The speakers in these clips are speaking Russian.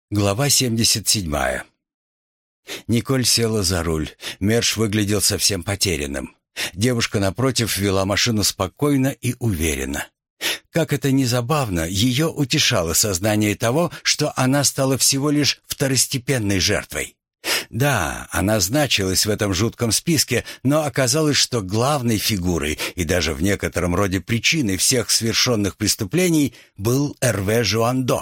Глава 77. Николь села за руль. Мерш выглядел совсем потерянным. Девушка напротив вела машину спокойно и уверенно. Как это ни забавно, ее утешало сознание того, что она стала всего лишь второстепенной жертвой. Да, она значилась в этом жутком списке, но оказалось, что главной фигурой и даже в некотором роде причиной всех совершенных преступлений был Эрве Жуандо.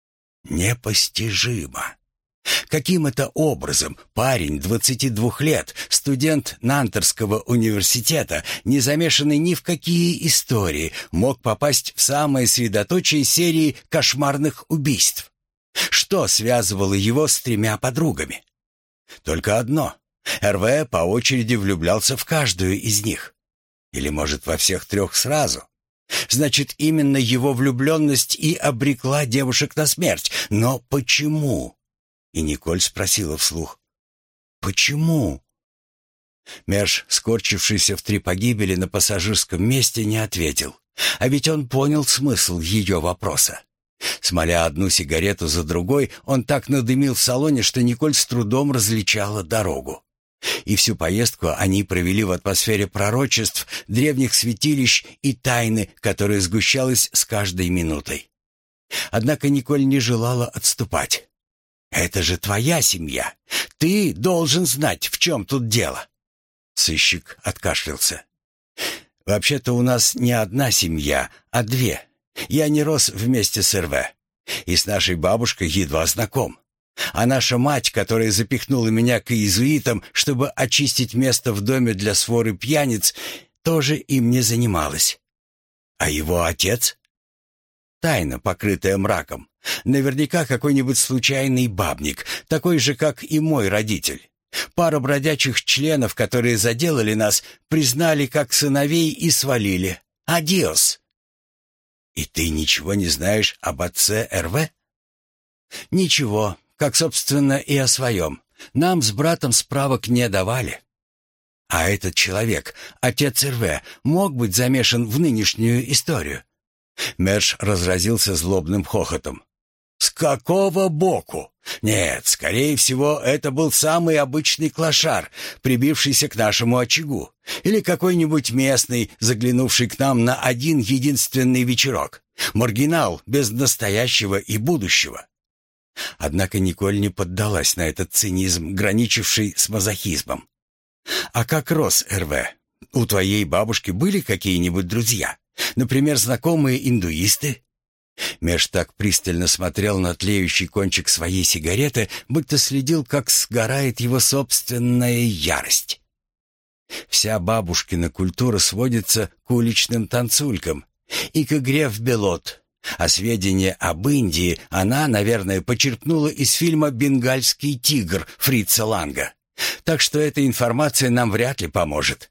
Непостижимо. Каким это образом парень 22 лет, студент Нантерского университета, не замешанный ни в какие истории, мог попасть в самое средоточие серии кошмарных убийств? Что связывало его с 3 подругами? Только одно. Эрве по очереди влюблялся в каждую из них. Или, может, во всех 3 сразу? Значит, именно его влюбленность и обрекла девушек на смерть. Но почему? И Николь спросила вслух. Почему? Мерш, скорчившийся в 3 погибели на пассажирском месте, не ответил. А ведь он понял смысл ее вопроса. Смоля одну сигарету за другой, он так надымил в салоне, что Николь с трудом различала дорогу. И всю поездку они провели в атмосфере пророчеств, древних святилищ и тайны, которая сгущалась с каждой минутой. Однако Николь не желала отступать. «Это же твоя семья. Ты должен знать, в чем тут дело». Сыщик откашлялся. «Вообще-то у нас не одна семья, а 2. Я не рос вместе с Эрве. И с нашей бабушкой едва знаком. А наша мать, которая запихнула меня к иезуитам, чтобы очистить место в доме для своры пьяниц, тоже им не занималась. А его отец? Тайна, покрытая мраком. Наверняка какой-нибудь случайный бабник, такой же, как и мой родитель. Пара бродячих членов, которые заделали нас, признали как сыновей и свалили. Адиос. И ты ничего не знаешь об отце Эрве? Ничего. Как, собственно, и о своем. Нам с братом справок не давали. А этот человек, отец Эрве, мог быть замешан в нынешнюю историю?» Мерш разразился злобным хохотом. «С какого боку? Нет, скорее всего, это был самый обычный клошар, прибившийся к нашему очагу. Или какой-нибудь местный, заглянувший к нам на один единственный вечерок. Маргинал без настоящего и будущего». Однако Николь не поддалась на этот цинизм, граничивший с мазохизмом. «А как рос Эрве? У твоей бабушки были какие-нибудь друзья? Например, знакомые индуисты?» Меж так пристально смотрел на тлеющий кончик своей сигареты, будто следил, как сгорает его собственная ярость. Вся бабушкина культура сводится к уличным танцулькам и к игре в белот. А сведения об Индии она, наверное, почерпнула из фильма «Бенгальский тигр» Фрица Ланга. Так что эта информация нам вряд ли поможет.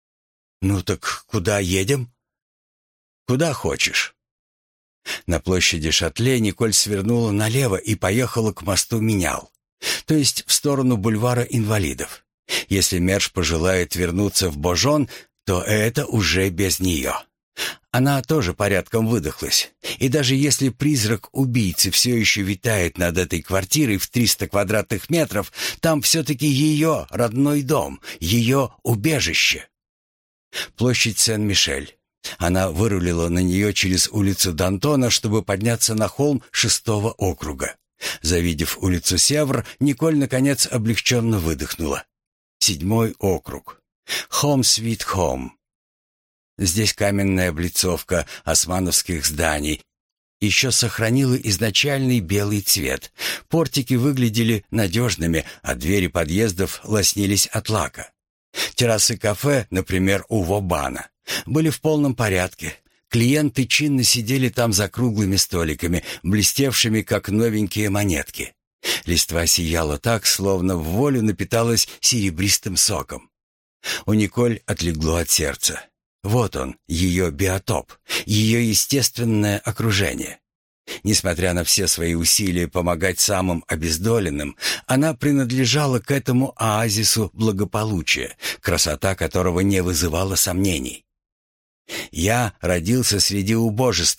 «Ну так куда едем?» «Куда хочешь». На площади Шатле Николь свернула налево и поехала к мосту Минял, то есть в сторону бульвара Инвалидов. Если Мерш пожелает вернуться в Божон, то это уже без нее. Она тоже порядком выдохлась. И даже если призрак убийцы все еще витает над этой квартирой в 300 квадратных метров, там все-таки ее родной дом, ее убежище. Площадь Сен-Мишель. Она вырулила на нее через улицу Д'Антона, чтобы подняться на холм 6-го округа. Завидев улицу Севр, Николь, наконец, облегченно выдохнула. 7-й округ. Home Sweet Home. Здесь каменная облицовка османовских зданий еще сохранила изначальный белый цвет. Портики выглядели надежными, а двери подъездов лоснились от лака. Террасы кафе, например, у Вобана, были в полном порядке. Клиенты чинно сидели там за круглыми столиками, блестевшими, как новенькие монетки. Листва сияла так, словно в волю напиталась серебристым соком. У Николь отлегло от сердца. Вот он, ее биотоп, ее естественное окружение. Несмотря на все свои усилия помогать самым обездоленным, она принадлежала к этому оазису благополучия, красота которого не вызывала сомнений. «Я родился среди убожества»,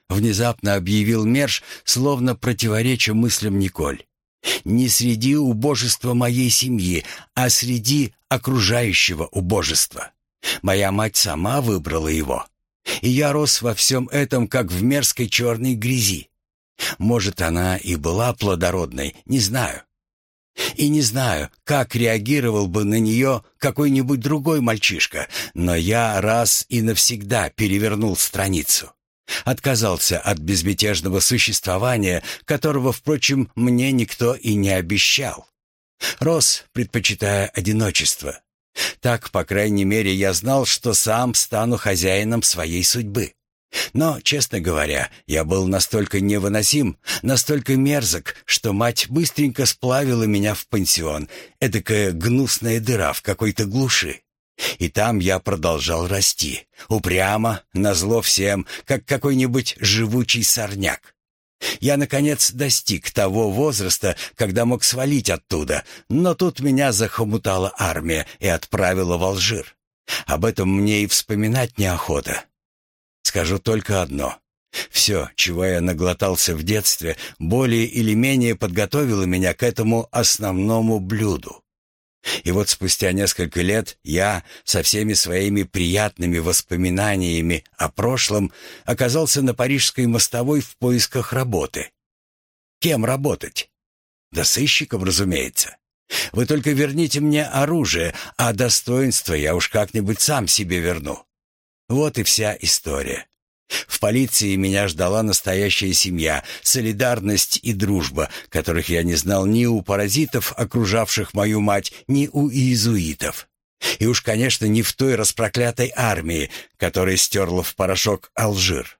— внезапно объявил Мерш, словно противореча мыслям Николь. «Не среди убожества моей семьи, а среди окружающего убожества. Моя мать сама выбрала его, и я рос во всем этом, как в мерзкой черной грязи. Может, она и была плодородной, не знаю. И не знаю, как реагировал бы на нее какой-нибудь другой мальчишка, но я раз и навсегда перевернул страницу. Отказался от безмятежного существования, которого, впрочем, мне никто и не обещал. Рос, предпочитая одиночество. Так, по крайней мере, я знал, что сам стану хозяином своей судьбы. Но, честно говоря, я был настолько невыносим, настолько мерзок, что мать быстренько сплавила меня в пансион, эдакая гнусная дыра в какой-то глуши. И там я продолжал расти, упрямо, назло всем, как какой-нибудь живучий сорняк. Я, наконец, достиг того возраста, когда мог свалить оттуда, но тут меня захомутала армия и отправила в Алжир. Об этом мне и вспоминать неохота. Скажу только одно. Все, чего я наглотался в детстве, более или менее подготовило меня к этому основному блюду. И вот спустя несколько лет я, со всеми своими приятными воспоминаниями о прошлом, оказался на парижской мостовой в поисках работы. Кем работать? Да сыщиком, разумеется. Вы только верните мне оружие, а достоинство я уж как-нибудь сам себе верну. Вот и вся история. В полиции меня ждала настоящая семья, солидарность и дружба, которых я не знал ни у паразитов, окружавших мою мать, ни у иезуитов. И уж, конечно, не в той распроклятой армии, которая стерла в порошок Алжир.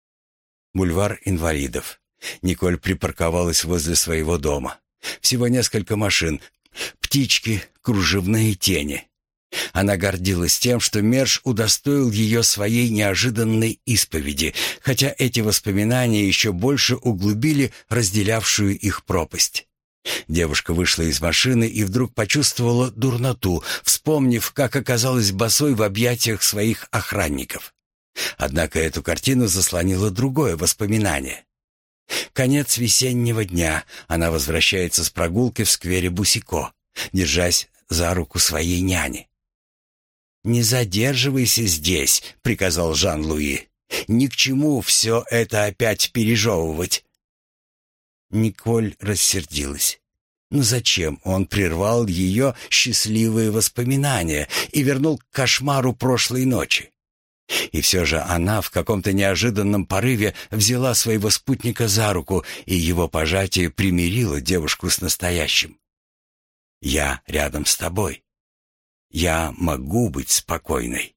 Бульвар инвалидов. Николь припарковалась возле своего дома. Всего несколько машин, птички, кружевные тени. Она гордилась тем, что Мерш удостоил ее своей неожиданной исповеди, хотя эти воспоминания еще больше углубили разделявшую их пропасть. Девушка вышла из машины и вдруг почувствовала дурноту, вспомнив, как оказалась босой в объятиях своих охранников. Однако эту картину заслонило другое воспоминание. Конец весеннего дня. Она возвращается с прогулки в сквере Бусико, держась за руку своей няни. «Не задерживайся здесь», — приказал Жан-Луи. «Ни к чему все это опять пережевывать». Николь рассердилась. Но зачем он прервал ее счастливые воспоминания и вернул к кошмару прошлой ночи? И все же она в каком-то неожиданном порыве взяла своего спутника за руку, и его пожатие примирило девушку с настоящим. «Я рядом с тобой. Я могу быть спокойной».